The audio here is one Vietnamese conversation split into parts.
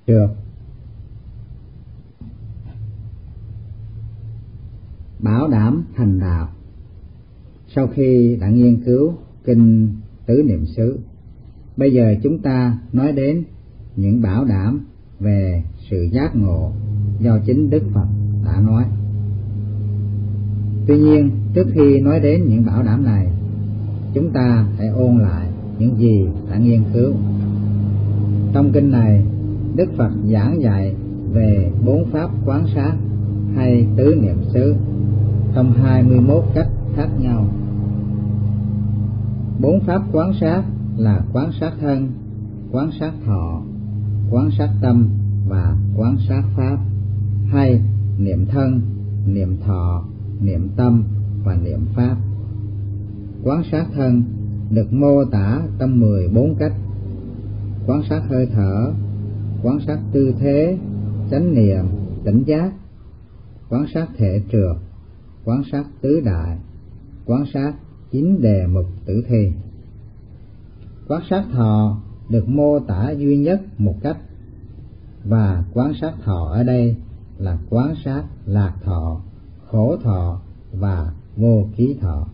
Được. Bảo đảm thành đạo. Sau khi đã nghiên cứu kinh Tứ Niệm xứ, bây giờ chúng ta nói đến những bảo đảm về sự giác ngộ do chính Đức Phật đã nói. Tuy nhiên, trước khi nói đến những bảo đảm này, chúng ta hãy ôn lại những gì đã nghiên cứu. Trong kinh này, Đức Phật giảng dạy về 4 pháp quán sát hay tứ niệm xứ trong 21 cách khác nhau. 4 pháp quán sát là quán sát thân, quán sát thọ, quán sát tâm và quán sát pháp, hay niệm thân, niệm thọ, niệm tâm và niệm pháp. Quán sát thân được mô tả trong 14 cách: quán sát hơi thở, quán sát tư thế, chánh niệm, tỉnh giác, quán sát thể trượt, quán sát tứ đại, quán sát 9 đề mục tử thi. Quán sát thọ được mô tả duy nhất một cách, và quán sát thọ ở đây là quán sát lạc thọ, khổ thọ và vô ký thọ.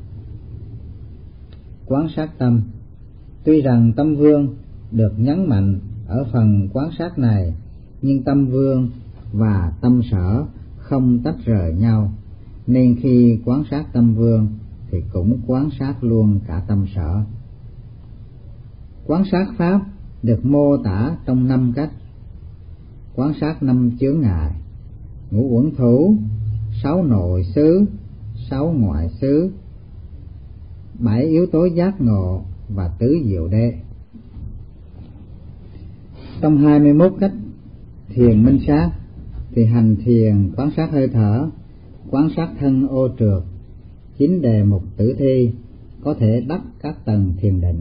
Quán sát tâm, tuy rằng tâm vương được nhấn mạnh ở phần quán sát này, nhưng tâm vương và tâm sở không tách rời nhau, nên khi quán sát tâm vương thì cũng quán sát luôn cả tâm sở. Quán sát pháp được mô tả trong 5 cách: quán sát 5 chướng ngại, ngũ uẩn thủ, 6 nội xứ, 6 ngoại xứ, 7 yếu tố giác ngộ và tứ diệu đế. Trong 21 cách thiền minh sát thì hành thiền quán sát hơi thở, quán sát thân ô trượt, 9 đề mục tử thi có thể đắc các tầng thiền định.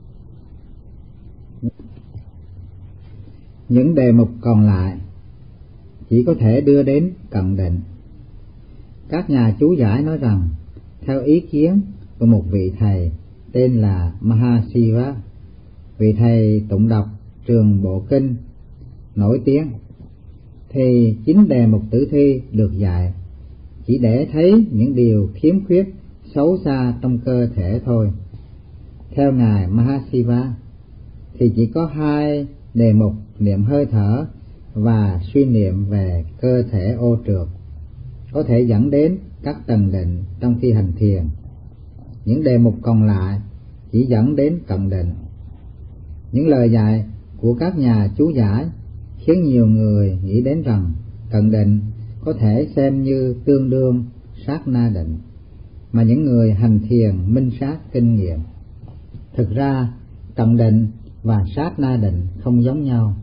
Những đề mục còn lại chỉ có thể đưa đến cận định. Các nhà chú giải nói rằng, theo ý kiến của một vị thầy tên là Mahasiva, vị thầy tụng đọc Trường Bộ Kinh nổi tiếng, thì 9 đề mục tử thi được dạy chỉ để thấy những điều khiếm khuyết xấu xa trong cơ thể thôi. Theo ngài Mahasiva thì chỉ có 2 đề mục niệm hơi thở và suy niệm về cơ thể ô trượt có thể dẫn đến các tầng định trong khi hành thiền. Những đề mục còn lại chỉ dẫn đến cận định. Những lời dạy của các nhà chú giải khiến nhiều người nghĩ đến rằng cận định có thể xem như tương đương sát na định mà những người hành thiền minh sát kinh nghiệm. Thực ra, cận định và sát na định không giống nhau.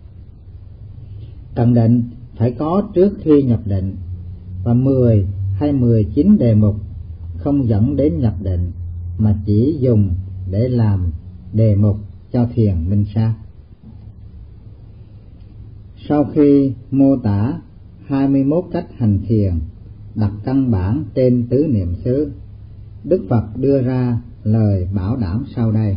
Cận định phải có trước khi nhập định, và 10 hay 19 đề mục không dẫn đến nhập định mà chỉ dùng để làm đề mục cho thiền minh sát. Sau khi mô tả 21 cách hành thiền đặt căn bản trên tứ niệm xứ, Đức Phật đưa ra lời bảo đảm sau đây: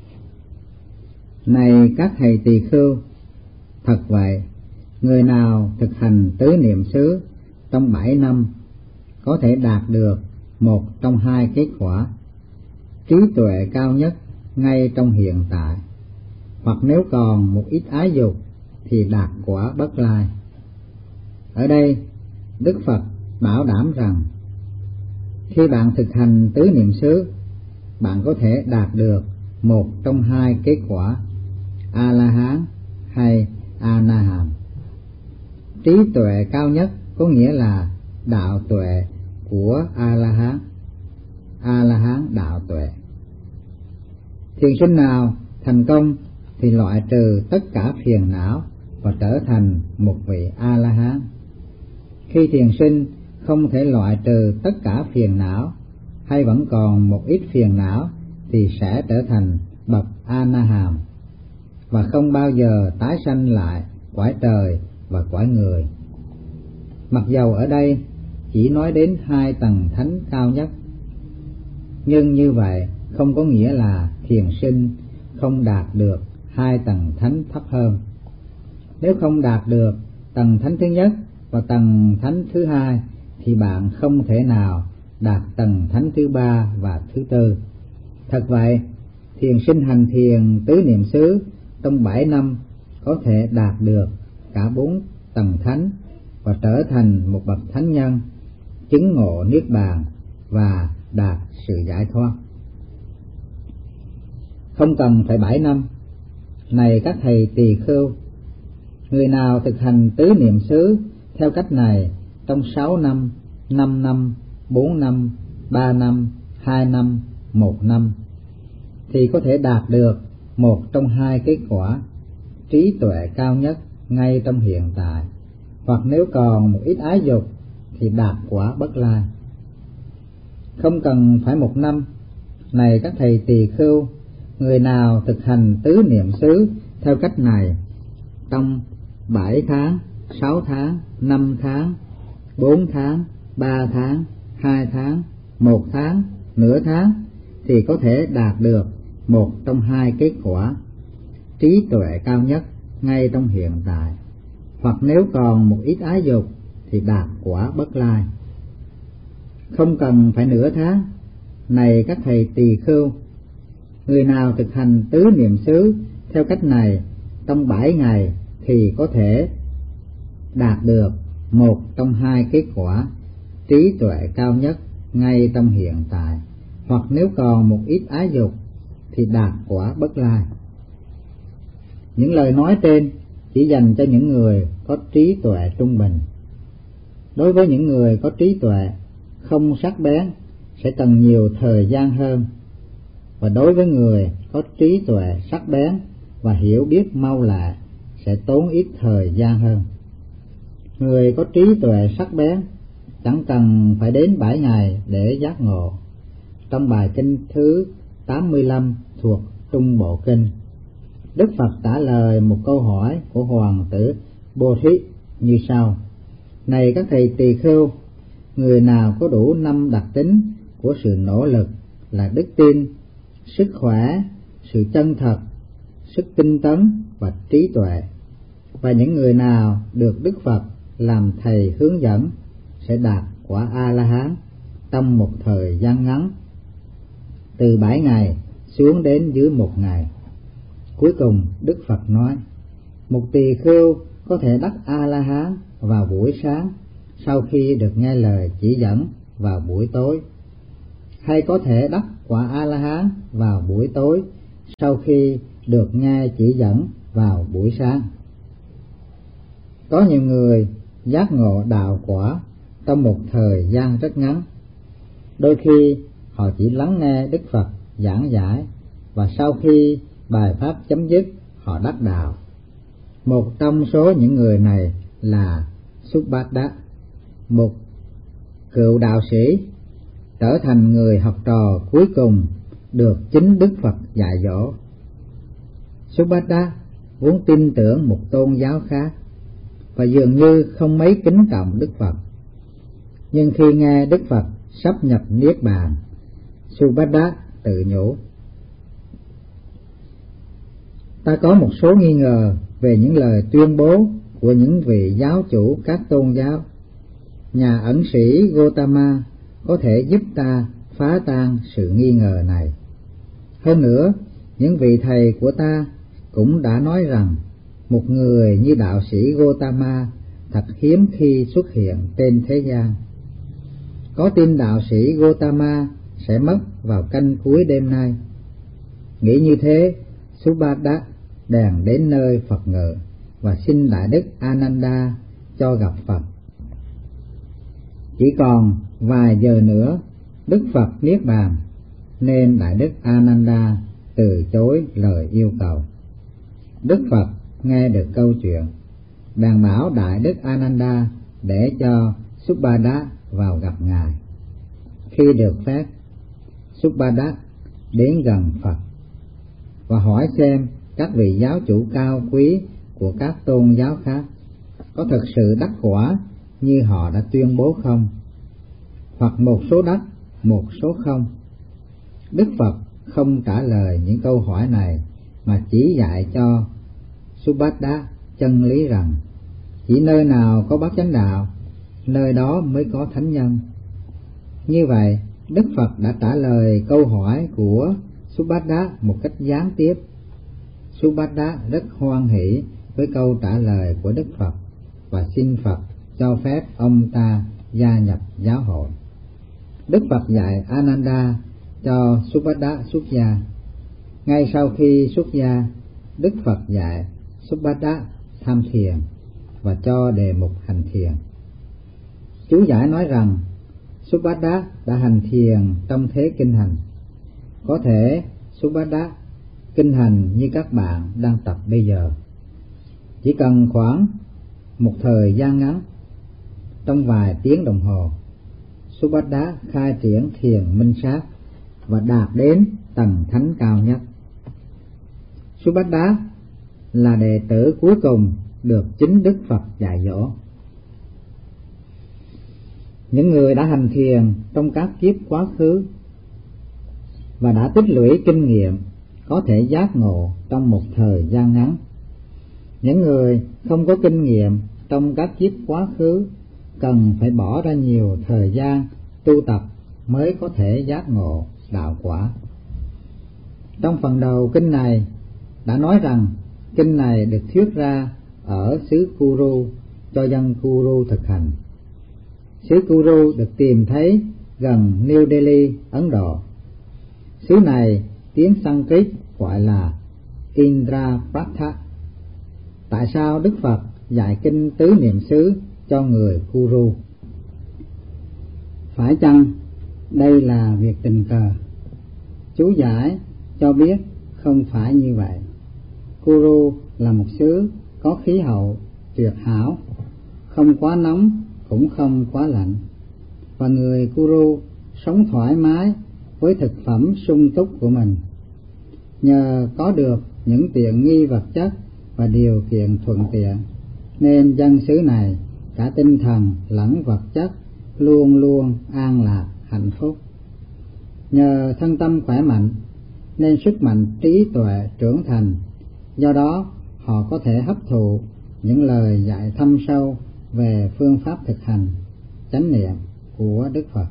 Này các thầy tỳ khưu, thật vậy, người nào thực hành tứ niệm xứ trong 7 năm có thể đạt được một trong 2 kết quả: trí tuệ cao nhất ngay trong hiện tại, hoặc nếu còn một ít ái dục thì đạt quả bất lai. Ở đây, Đức Phật bảo đảm rằng khi bạn thực hành tứ niệm xứ, bạn có thể đạt được một trong 2 kết quả: A-la-hán hay A-na-hàm. Trí tuệ cao nhất có nghĩa là đạo tuệ của A-la-hán, A-la-hán đạo tuệ. Thiền sinh nào thành công thì loại trừ tất cả phiền não và trở thành một vị A-la-hán. Khi thiền sinh không thể loại trừ tất cả phiền não hay vẫn còn một ít phiền não thì sẽ trở thành bậc A-na-hàm và không bao giờ tái sanh lại cõi trời và cõi người. Mặc dầu ở đây chỉ nói đến 2 tầng thánh cao nhất, nhưng như vậy không có nghĩa là thiền sinh không đạt được 2 tầng thánh thấp hơn. Nếu không đạt được tầng thánh thứ nhất và tầng thánh thứ hai thì bạn không thể nào đạt tầng thánh thứ ba và thứ tư. Thật vậy, thiền sinh hành thiền tứ niệm xứ trong 7 năm có thể đạt được cả 4 tầng thánh và trở thành một bậc thánh nhân, chứng ngộ niết bàn và đạt sự giải thoát. Không cần phải 7 năm. Này các thầy tỳ khưu, người nào thực hành tứ niệm xứ theo cách này trong 6 năm, 5 năm, 4 năm, 3 năm, 2 năm, 1 năm thì có thể đạt được một trong hai kết quả trí tuệ cao nhất ngay trong hiện tại, hoặc nếu còn một ít ái dục thì đạt quả bất lai. Không cần phải 1 năm. Này các thầy tỳ khưu, người nào thực hành tứ niệm xứ theo cách này trong 7 tháng, 6 tháng, 5 tháng, 4 tháng, 3 tháng, 2 tháng, 1 tháng, nửa tháng thì có thể đạt được một trong hai kết quả trí tuệ cao nhất ngay trong hiện tại, hoặc nếu còn một ít ái dục thì đạt quả bất lai. Không cần phải nửa tháng. Này các thầy tỳ khưu, người nào thực hành tứ niệm xứ theo cách này trong 7 ngày thì có thể đạt được một trong hai kết quả trí tuệ cao nhất ngay trong hiện tại, hoặc nếu còn một ít ái dục thì đạt quả bất lai. Những lời nói trên chỉ dành cho những người có trí tuệ trung bình. Đối với những người có trí tuệ không sắc bén sẽ cần nhiều thời gian hơn, và đối với người có trí tuệ sắc bén và hiểu biết mau lẹ sẽ tốn ít thời gian hơn. Người có trí tuệ sắc bén chẳng cần phải đến 7 ngày để giác ngộ. Trong bài kinh thứ 85 thuộc Trung Bộ Kinh, Đức Phật trả lời một câu hỏi của hoàng tử Bồ Thí như sau: Này các thầy tỳ khưu, người nào có đủ 5 đặc tính của sự nỗ lực là đức tin, sức khỏe, sự chân thật, sức tinh tấn và trí tuệ, và những người nào được Đức Phật làm thầy hướng dẫn sẽ đạt quả A-la-hán trong một thời gian ngắn, từ 7 ngày xuống đến dưới 1 ngày. Cuối cùng Đức Phật nói, một tỳ khưu có thể đắc A-la-hán vào buổi sáng sau khi được nghe lời chỉ dẫn vào buổi tối, hay có thể đắc quả A-la-hán vào buổi tối sau khi được nghe chỉ dẫn vào buổi sáng. Có nhiều người giác ngộ đạo quả trong một thời gian rất ngắn. Đôi khi họ chỉ lắng nghe Đức Phật giảng giải và sau khi bài pháp chấm dứt họ đắc đạo. Một trong số những người này là Subhadda, một cựu đạo sĩ, trở thành người học trò cuối cùng được chính Đức Phật dạy dỗ. Subhadda vốn tin tưởng một tôn giáo khác và dường như không mấy kính trọng Đức Phật. Nhưng khi nghe Đức Phật sắp nhập niết bàn, Subhadda tự nhủ: ta có một số nghi ngờ về những lời tuyên bố của những vị giáo chủ các tôn giáo. Nhà ẩn sĩ Gotama có thể giúp ta phá tan sự nghi ngờ này. Hơn nữa, những vị thầy của ta cũng đã nói rằng một người như đạo sĩ Gotama thật hiếm khi xuất hiện trên thế gian. Có tin đạo sĩ Gotama sẽ mất vào canh cuối đêm nay. Nghĩ như thế, Subhadda bèn đến nơi Phật ngự và xin Đại Đức Ananda cho gặp Phật. Chỉ còn vài giờ nữa Đức Phật niết bàn, nên Đại Đức Ananda từ chối lời yêu cầu. Đức Phật nghe được câu chuyện, bèn bảo Đại Đức Ananda để cho Subhadda vào gặp Ngài. Khi được phép, Subhadda đến gần Phật và hỏi xem các vị giáo chủ cao quý của các tôn giáo khác có thực sự đắc quả như họ đã tuyên bố không, hoặc một số đắc, một số không. Đức Phật không trả lời những câu hỏi này mà chỉ dạy cho Subhadda chân lý rằng chỉ nơi nào có bát chánh đạo, nơi đó mới có thánh nhân. Như vậy, Đức Phật đã trả lời câu hỏi của Subhadda một cách gián tiếp. Subhadda rất hoan hỷ với câu trả lời của Đức Phật và xin Phật cho phép ông ta gia nhập giáo hội. Đức Phật dạy Ananda cho Subhadda xuất gia. Ngay sau khi xuất gia, Đức Phật dạy Subhadda tham thiền và cho đề mục hành thiền. Chú giải nói rằng Subhadda đã hành thiền trong thế kinh hành. Có thể Subhadda kinh hành như các bạn đang tập bây giờ. Chỉ cần khoảng một thời gian ngắn, trong vài tiếng đồng hồ, Subhadda khai triển thiền minh sát và đạt đến tầng thánh cao nhất. Subhadda là đệ tử cuối cùng được chính Đức Phật dạy dỗ. Những người đã hành thiền trong các kiếp quá khứ và đã tích lũy kinh nghiệm có thể giác ngộ trong một thời gian ngắn. Những người không có kinh nghiệm trong các kiếp quá khứ cần phải bỏ ra nhiều thời gian tu tập mới có thể giác ngộ đạo quả. Trong phần đầu kinh này đã nói rằng kinh này được thuyết ra ở xứ Kuru cho dân Kuru thực hành. Xứ Kuru được tìm thấy gần New Delhi, Ấn Độ. Xứ này tiếng Sanskrit gọi là Indraprastha. Tại sao Đức Phật dạy kinh tứ niệm xứ cho người Kuru? Phải chăng đây là việc tình cờ? Chú giải cho biết không phải như vậy. Kuru là một xứ có khí hậu tuyệt hảo, không quá nóng cũng không quá lạnh, và người Kuru sống thoải mái với thực phẩm sung túc của mình. Nhờ có được những tiện nghi vật chất và điều kiện thuận tiện, nên dân xứ này cả tinh thần lẫn vật chất luôn luôn an lạc hạnh phúc. Nhờ thân tâm khỏe mạnh nên sức mạnh trí tuệ trưởng thành, do đó họ có thể hấp thụ những lời dạy thâm sâu về phương pháp thực hành chánh niệm của Đức Phật.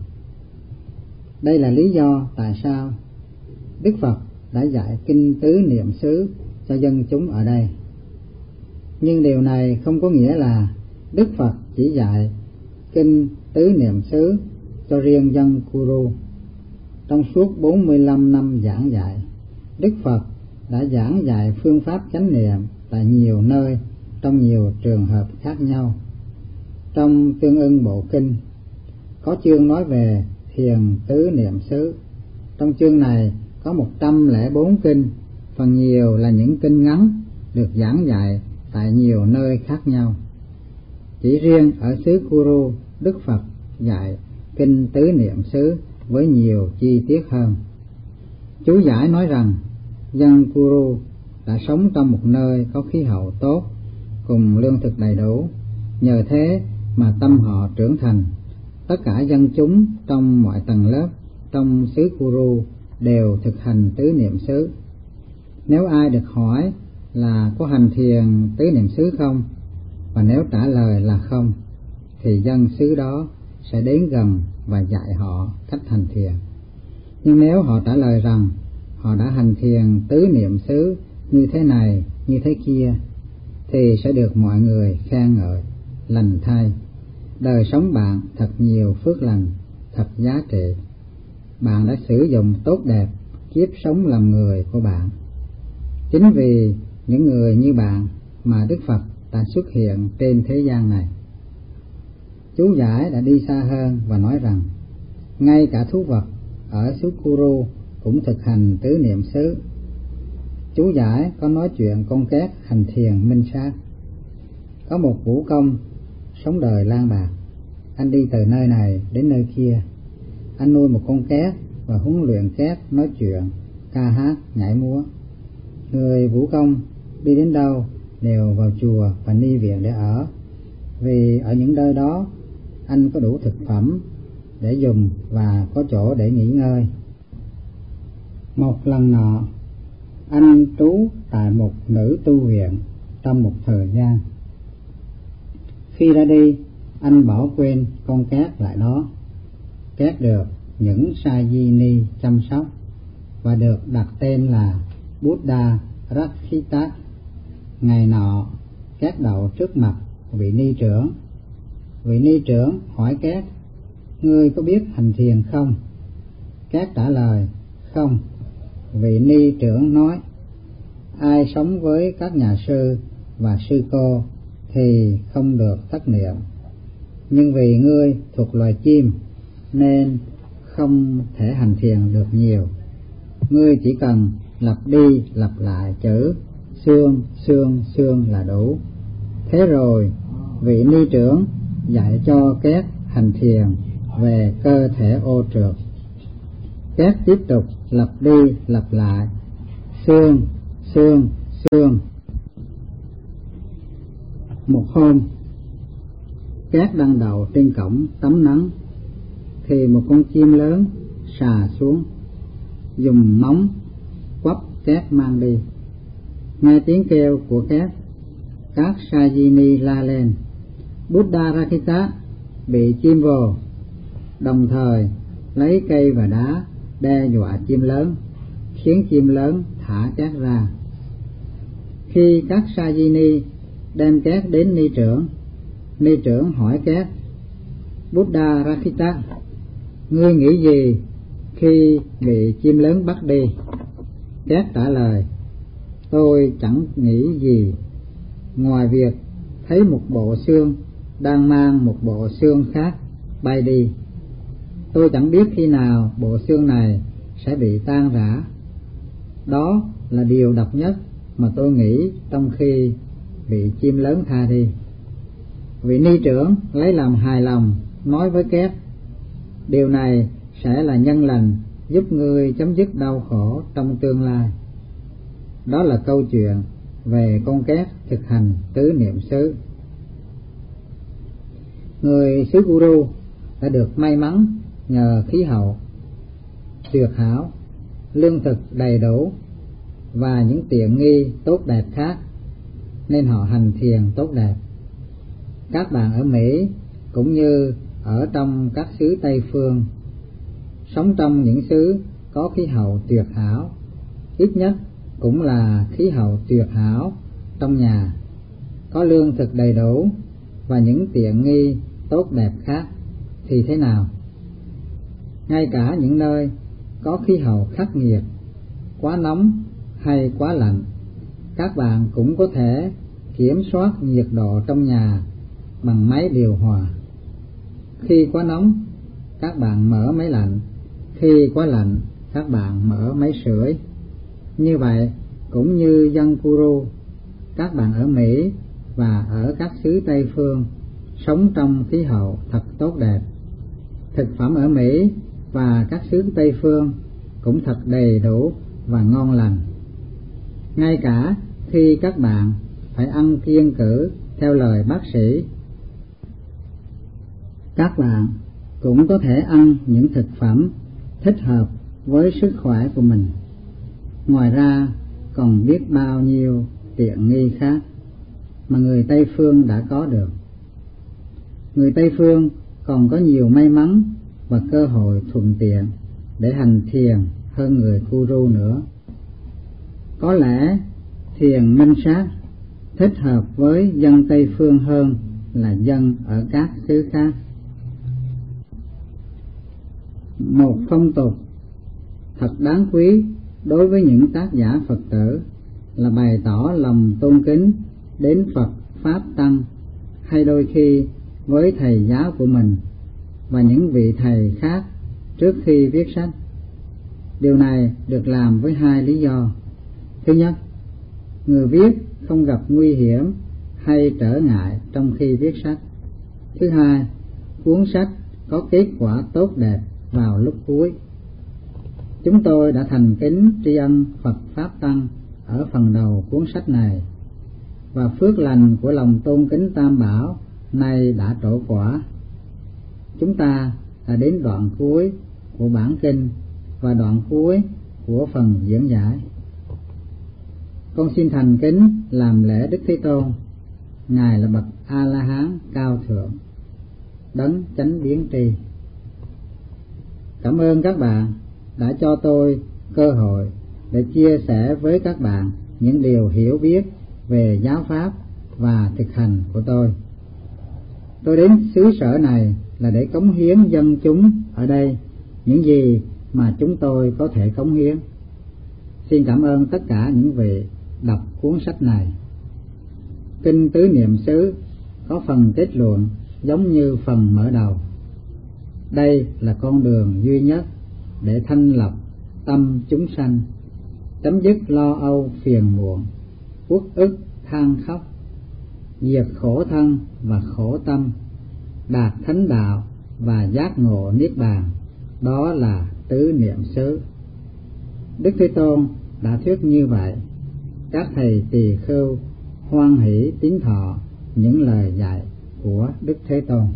Đây là lý do tại sao Đức Phật đã dạy kinh tứ niệm xứ cho dân chúng ở đây. Nhưng điều này không có nghĩa là Đức Phật chỉ dạy kinh tứ niệm xứ cho riêng dân Kuru. Trong suốt 45 năm giảng dạy, Đức Phật đã giảng dạy phương pháp chánh niệm tại nhiều nơi, trong nhiều trường hợp khác nhau. Trong tương ưng bộ kinh, có chương nói về thiền tứ niệm xứ. Trong chương này có 104 kinh, phần nhiều là những kinh ngắn được giảng dạy tại nhiều nơi khác nhau. Chỉ riêng ở xứ Kuru, Đức Phật dạy kinh tứ niệm xứ với nhiều chi tiết hơn. Chú giải nói rằng dân Kuru đã sống trong một nơi có khí hậu tốt cùng lương thực đầy đủ. Nhờ thế mà tâm họ trưởng thành. Tất cả dân chúng trong mọi tầng lớp trong xứ Kuru đều thực hành tứ niệm xứ. Nếu ai được hỏi là có hành thiền tứ niệm xứ không, và nếu trả lời là không, thì dân xứ đó sẽ đến gần và dạy họ cách hành thiền. Nhưng nếu họ trả lời rằng họ đã hành thiền tứ niệm xứ như thế này, như thế kia, thì sẽ được mọi người khen ngợi, lành thay. Đời sống bạn thật nhiều phước lành, thật giá trị. Bạn đã sử dụng tốt đẹp kiếp sống làm người của bạn. Chính vì những người như bạn mà Đức Phật đã xuất hiện trên thế gian này. Chú giải đã đi xa hơn và nói rằng ngay cả thú vật ở xứ Kuru cũng thực hành tứ niệm xứ. Chú giải có nói chuyện con két hành thiền minh sát. Có một vũ công sống đời lang bạc. Anh đi từ nơi này đến nơi kia. Anh nuôi một con két và huấn luyện két nói chuyện, ca hát, nhảy múa. Người vũ công đi đến đâu đều vào chùa và ni viện để ở, vì ở những nơi đó anh có đủ thực phẩm để dùng và có chỗ để nghỉ ngơi. Một lần nọ, anh trú tại một nữ tu viện trong một thời gian. Khi ra đi, anh bỏ quên con cát lại đó. Cát được những Sajini chăm sóc và được đặt tên là Buddha Rakshita. Ngày nọ, Cát đậu trước mặt vị ni trưởng. Vị ni trưởng hỏi Cát: "Ngươi có biết hành thiền không?" Cát trả lời: "Không." Vị ni trưởng nói: "Ai sống với các nhà sư và sư cô thì không được thất niệm, nhưng vì ngươi thuộc loài chim nên không thể hành thiền được nhiều. Ngươi chỉ cần lặp đi lặp lại chữ xương xương xương là đủ." Thế rồi vị ni trưởng dạy cho Cát hành thiền về cơ thể ô trượt. Cát tiếp tục lặp đi lặp lại xương xương xương. Một hôm, Cát đang đậu trên cổng tắm nắng thì một con chim lớn xà xuống, dùng móng quắp Cát mang đi. Nghe tiếng kêu của Cát, các Sajini la lên: "Buddha Rakshita bị chim vồ!" Đồng thời lấy cây và đá đe dọa chim lớn, khiến chim lớn thả Cát ra. Khi các Sajini đem Cát đến ni trưởng hỏi Cát: "Buddha Rakshita, ngươi nghĩ gì khi bị chim lớn bắt đi?" Cát trả lời: "Tôi chẳng nghĩ gì, ngoài việc thấy một bộ xương đang mang một bộ xương khác bay đi. Tôi chẳng biết khi nào bộ xương này sẽ bị tan rã. Đó là điều độc nhất mà tôi nghĩ trong khi bị chim lớn tha đi." Vị ni trưởng lấy làm hài lòng nói với Cát: "Điều này sẽ là nhân lành giúp ngươi chấm dứt đau khổ trong tương lai." Đó là câu chuyện về con Cát thực hành tứ niệm xứ. Người xứ Guru đã được may mắn nhờ khí hậu tuyệt hảo, lương thực đầy đủ và những tiện nghi tốt đẹp khác, nên họ hành thiền tốt đẹp. Các bạn ở Mỹ cũng như ở trong các xứ Tây phương sống trong những xứ có khí hậu tuyệt hảo, ít nhất cũng là khí hậu tuyệt hảo trong nhà, có lương thực đầy đủ và những tiện nghi tốt đẹp khác thì thế nào? Ngay cả những nơi có khí hậu khắc nghiệt, quá nóng hay quá lạnh, các bạn cũng có thể kiểm soát nhiệt độ trong nhà bằng máy điều hòa. Khi quá nóng, các bạn mở máy lạnh; khi quá lạnh, các bạn mở máy sưởi. Như vậy, cũng như dân Guru, các bạn ở Mỹ và ở các xứ Tây phương sống trong khí hậu thật tốt đẹp. Thực phẩm ở Mỹ và các xứ Tây phương cũng thật đầy đủ và ngon lành. Ngay cả khi các bạn phải ăn kiêng cữ theo lời bác sĩ, các bạn cũng có thể ăn những thực phẩm thích hợp với sức khỏe của mình. Ngoài ra còn biết bao nhiêu tiện nghi khác mà người Tây phương đã có được. Người Tây phương còn có nhiều may mắn và cơ hội thuận tiện để hành thiền hơn người Guru nữa. Có lẽ thiền minh sát thích hợp với dân Tây phương hơn là dân ở các xứ khác. Một phong tục thật đáng quý đối với những tác giả Phật tử là bày tỏ lòng tôn kính đến Phật, Pháp, Tăng, hay đôi khi với thầy giáo của mình và những vị thầy khác trước khi viết sách. Điều này được làm với hai lý do. Thứ nhất, người viết không gặp nguy hiểm hay trở ngại trong khi viết sách. Thứ hai, cuốn sách có kết quả tốt đẹp vào lúc cuối. Chúng tôi đã thành kính tri ân Phật, Pháp, Tăng ở phần đầu cuốn sách này, và phước lành của lòng tôn kính Tam Bảo nay đã trổ quả. Chúng ta đã đến đoạn cuối của bản kinh và đoạn cuối của phần diễn giải. Con xin thành kính làm lễ Đức Thế Tôn. Ngài là bậc A La Hán cao thượng, đấng chánh biến tri. Cảm ơn các bạn đã cho tôi cơ hội để chia sẻ với các bạn những điều hiểu biết về giáo pháp và thực hành của tôi. Tôi đến xứ sở này là để cống hiến dân chúng ở đây những gì mà chúng tôi có thể cống hiến. Xin cảm ơn tất cả những vị đọc cuốn sách này. Kinh Tứ Niệm xứ có phần kết luận giống như phần mở đầu. Đây là con đường duy nhất để thanh lọc tâm chúng sanh, chấm dứt lo âu phiền muộn, uất ức than khóc, diệt khổ thân và khổ tâm, đạt thánh đạo và giác ngộ niết bàn. Đó là tứ niệm xứ. Đức Thế Tôn đã thuyết như vậy. Các thầy tỳ khưu hoan hỷ tín thọ những lời dạy của Đức Thế Tôn.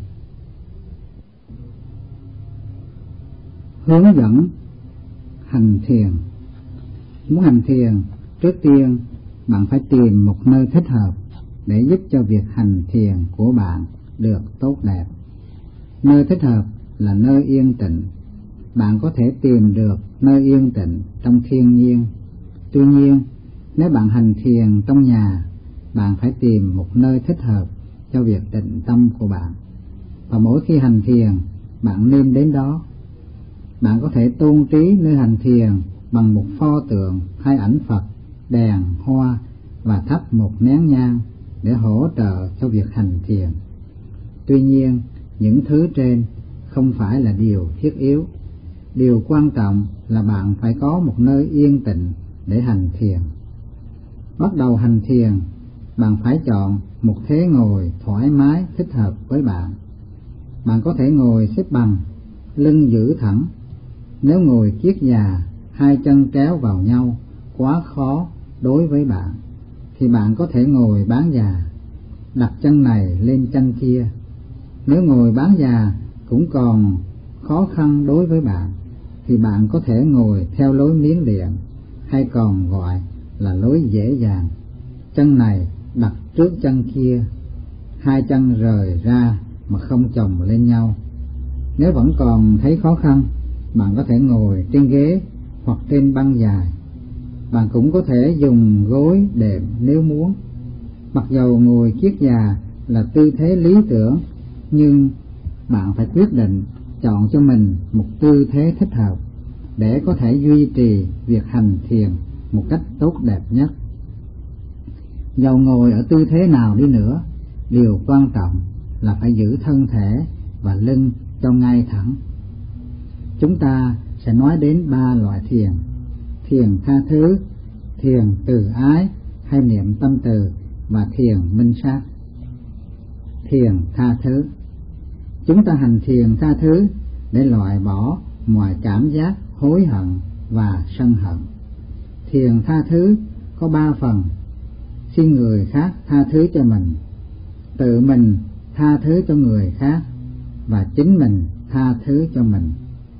Hướng dẫn hành thiền. Muốn hành thiền, trước tiên bạn phải tìm một nơi thích hợp để giúp cho việc hành thiền của bạn được tốt đẹp. Nơi thích hợp là nơi yên tĩnh. Bạn có thể tìm được nơi yên tĩnh trong thiên nhiên. Tuy nhiên, nếu bạn hành thiền trong nhà, bạn phải tìm một nơi thích hợp cho việc tịnh tâm của bạn. Và mỗi khi hành thiền, bạn nên đến đó. Bạn có thể tôn trí nơi hành thiền bằng một pho tượng hay ảnh Phật, đèn, hoa và thắp một nén nhang để hỗ trợ cho việc hành thiền. Tuy nhiên, những thứ trên không phải là điều thiết yếu. Điều quan trọng là bạn phải có một nơi yên tĩnh để hành thiền. Bắt đầu hành thiền, bạn phải chọn một thế ngồi thoải mái thích hợp với bạn. Bạn có thể ngồi xếp bằng, lưng giữ thẳng. Nếu ngồi kiết già, hai chân kéo vào nhau quá khó đối với bạn, thì bạn có thể ngồi bán già, đặt chân này lên chân kia. Nếu ngồi bán già cũng còn khó khăn đối với bạn, thì bạn có thể ngồi theo lối miến điện, hay còn gọi là lối dễ dàng. Chân này đặt trước chân kia, hai chân rời ra mà không chồng lên nhau. Nếu vẫn còn thấy khó khăn, bạn có thể ngồi trên ghế hoặc trên băng dài. Bạn cũng có thể dùng gối đệm nếu muốn. Mặc dầu ngồi kiết già là tư thế lý tưởng, nhưng bạn phải quyết định chọn cho mình một tư thế thích hợp để có thể duy trì việc hành thiền một cách tốt đẹp nhất. Dầu ngồi ở tư thế nào đi nữa, điều quan trọng là phải giữ thân thể và lưng cho ngay thẳng. Chúng ta sẽ nói đến 3 loại thiền: thiền tha thứ, thiền từ ái hay niệm tâm từ, và thiền minh sát. Thiền tha thứ. Chúng ta hành thiền tha thứ để loại bỏ mọi cảm giác hối hận và sân hận. Thiền tha thứ có 3 phần: xin người khác tha thứ cho mình, tự mình tha thứ cho người khác, và chính mình tha thứ cho mình.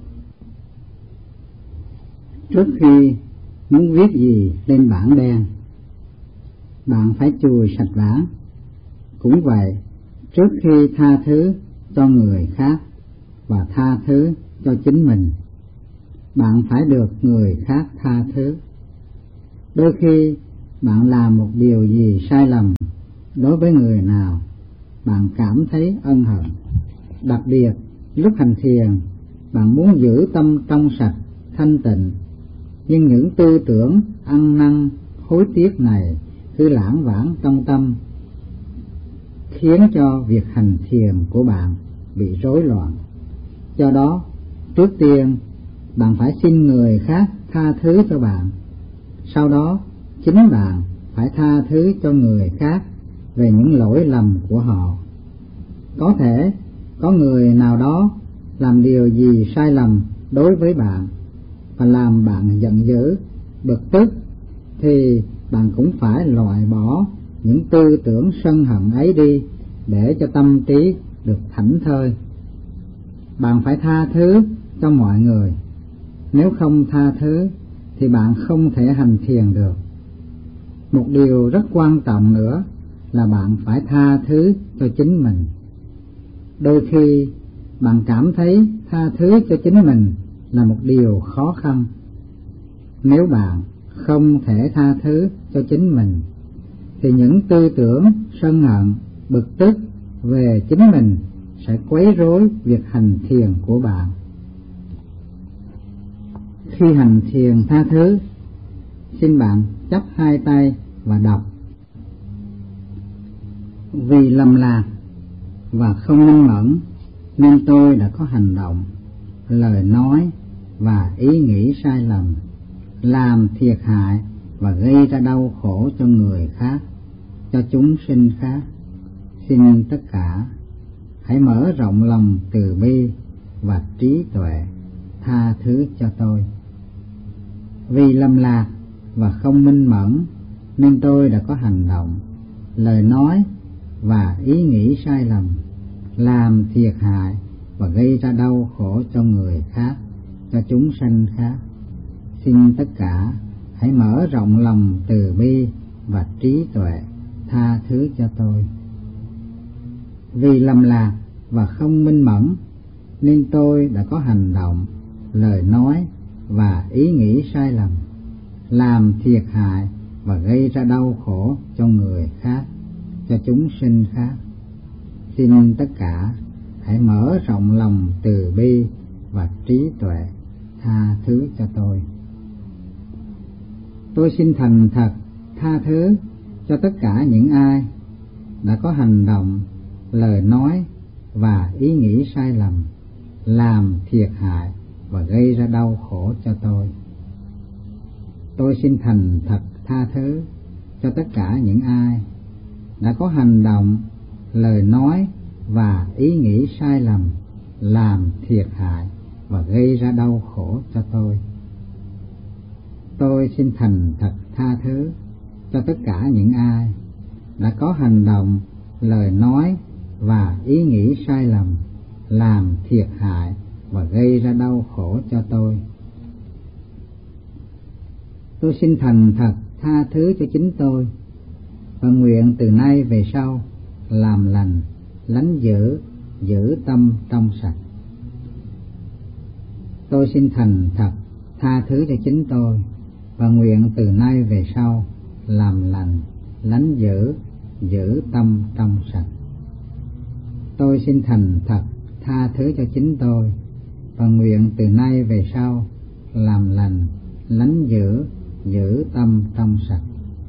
Trước khi muốn viết gì lên bảng đen, bạn phải chùi sạch bảng. Cũng vậy, trước khi tha thứ cho người khác và tha thứ cho chính mình, bạn phải được người khác tha thứ. Đôi khi bạn làm một điều gì sai lầm đối với người nào, bạn cảm thấy ân hận. Đặc biệt lúc hành thiền, bạn muốn giữ tâm trong sạch, thanh tịnh, nhưng những tư tưởng ăn năn hối tiếc này cứ lãng vãng trong tâm, khiến cho việc hành thiền của bạn bị rối loạn. Do đó, trước tiên bạn phải xin người khác tha thứ cho bạn. Sau đó, chính bạn phải tha thứ cho người khác về những lỗi lầm của họ. Có thể có người nào đó làm điều gì sai lầm đối với bạn và làm bạn giận dữ, bực tức, thì bạn cũng phải loại bỏ những tư tưởng sân hận ấy đi để cho tâm trí được thảnh thơi. Bạn phải tha thứ cho mọi người. Nếu không tha thứ thì bạn không thể hành thiền được. Một điều rất quan trọng nữa là bạn phải tha thứ cho chính mình. Đôi khi bạn cảm thấy tha thứ cho chính mình là một điều khó khăn. Nếu bạn không thể tha thứ cho chính mình thì những tư tưởng sân hận, bực tức về chính mình sẽ quấy rối việc hành thiền của bạn. Khi hành thiền tha thứ, xin bạn chắp hai tay và đọc: vì lầm lạc và không minh mẫn nên tôi đã có hành động, lời nói và ý nghĩ sai lầm, làm thiệt hại và gây ra đau khổ cho người khác, cho chúng sinh khác. Xin tất cả hãy mở rộng lòng từ bi và trí tuệ, tha thứ cho tôi. Vì lầm lạc và không minh mẫn nên tôi đã có hành động, lời nói và ý nghĩ sai lầm, làm thiệt hại và gây ra đau khổ cho người khác, cho chúng sanh khác. Xin tất cả hãy mở rộng lòng từ bi và trí tuệ, tha thứ cho tôi. Vì lầm lạc và không minh mẫn nên tôi đã có hành động, lời nói và ý nghĩ sai lầm, làm thiệt hại và gây ra đau khổ cho người khác, cho chúng sinh khác. Xin tất cả hãy mở rộng lòng từ bi và trí tuệ, tha thứ cho tôi. Tôi xin thành thật tha thứ cho tất cả những ai đã có hành động, lời nói và ý nghĩ sai lầm, làm thiệt hại và gây ra đau khổ cho tôi. Tôi xin thành thật tha thứ cho tất cả những ai đã có hành động, lời nói và ý nghĩ sai lầm, làm thiệt hại và gây ra đau khổ cho tôi. Tôi xin thành thật tha thứ cho tất cả những ai đã có hành động, lời nói và ý nghĩ sai lầm, làm thiệt hại và gây ra đau khổ cho tôi. Tôi xin thành thật tha thứ cho chính tôi và nguyện từ nay về sau làm lành, lánh dữ, giữ tâm trong sạch. Tôi xin thành thật tha thứ cho chính tôi và nguyện từ nay về sau làm lành, lánh dữ, giữ tâm trong sạch. Tôi xin thành thật tha thứ cho chính tôi và nguyện từ nay về sau làm lành, lánh dữ, giữ tâm trong sạch.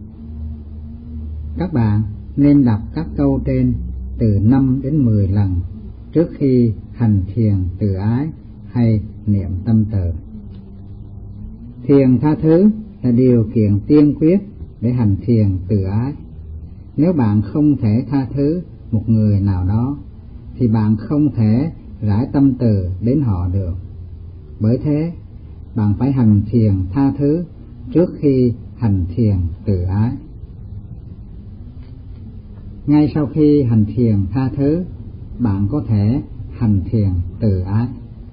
Các bạn nên đọc các câu trên từ 5 đến 10 lần trước khi hành thiền từ ái hay niệm tâm từ. Thiền tha thứ là điều kiện tiên quyết để hành thiền từ ái. Nếu bạn không thể tha thứ một người nào đó thì bạn không thể rải tâm từ đến họ được. Bởi thế, bạn phải hành thiền tha thứ trước khi hành thiền từ ái. Ngay sau khi hành thiền tha thứ, bạn có thể hành thiền từ ái.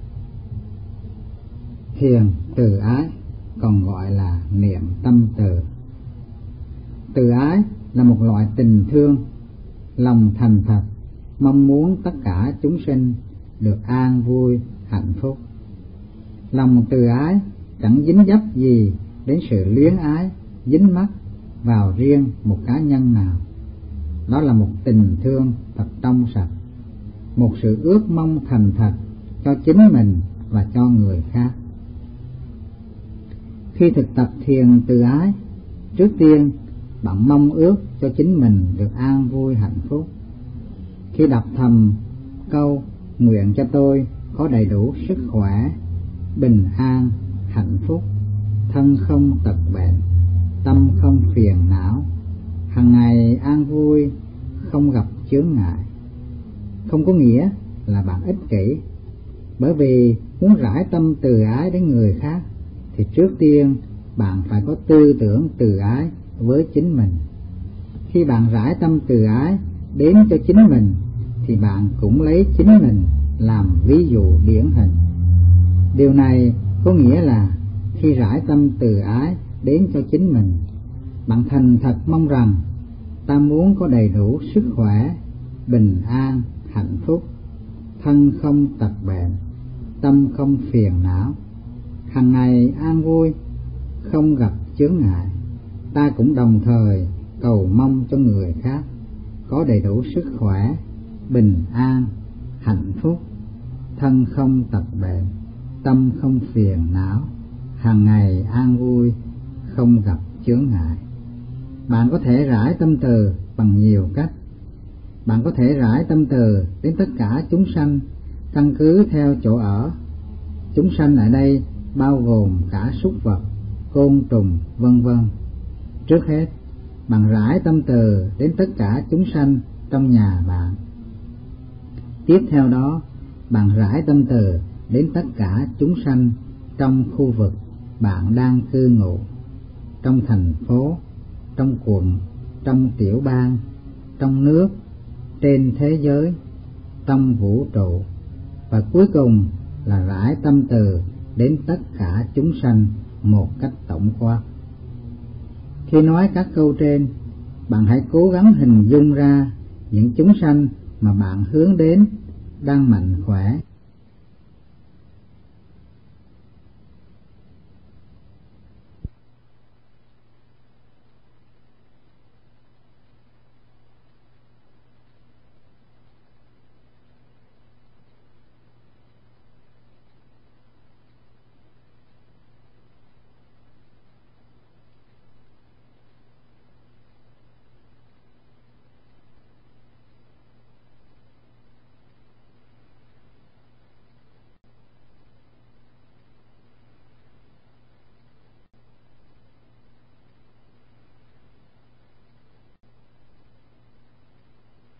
Thiền từ ái còn gọi là niệm tâm từ. Từ ái là một loại tình thương, lòng thành thật, mong muốn tất cả chúng sinh được an vui, hạnh phúc. Lòng từ ái chẳng dính dấp gì đến sự luyến ái, dính mắc vào riêng một cá nhân nào. Đó là một tình thương thật trong sạch, một sự ước mong thành thật cho chính mình và cho người khác. Khi thực tập thiền từ ái, trước tiên bạn mong ước cho chính mình được an vui hạnh phúc. Khi đọc thầm câu nguyện cho tôi có đầy đủ sức khỏe, bình an, hạnh phúc, thân không tật bệnh, tâm không phiền não, hàng ngày an vui, không gặp chướng ngại, không có nghĩa là bạn ích kỷ. Bởi vì muốn rải tâm từ ái đến người khác thì trước tiên bạn phải có tư tưởng từ ái với chính mình. Khi bạn rải tâm từ ái đến cho chính mình thì bạn cũng lấy chính mình làm ví dụ điển hình. Điều này có nghĩa là khi rải tâm từ ái đến cho chính mình, Bạn thành thật mong rằng ta muốn có đầy đủ sức khỏe, bình an, hạnh phúc, thân không tật bệnh, tâm không phiền não, hằng ngày an vui, không gặp chướng ngại. Ta cũng đồng thời cầu mong cho người khác có đầy đủ sức khỏe, bình an, hạnh phúc, thân không tật bệnh, tâm không phiền não, hàng ngày an vui, không gặp chướng ngại. Bạn có thể rải tâm từ bằng nhiều cách. Bạn có thể rải tâm từ đến tất cả chúng sanh căn cứ theo chỗ ở. Chúng sanh ở đây bao gồm cả súc vật, côn trùng, vân vân. Trước hết, bạn rải tâm từ đến tất cả chúng sanh trong nhà bạn. Tiếp theo đó, bạn rải tâm từ đến tất cả chúng sanh trong khu vực bạn đang cư ngụ, trong thành phố, trong quận, trong tiểu bang, trong nước, trên thế giới, trong vũ trụ, và cuối cùng là rải tâm từ đến tất cả chúng sanh một cách tổng quát. Khi nói các câu trên, bạn hãy cố gắng hình dung ra những chúng sanh mà bạn hướng đến đang mạnh khỏe,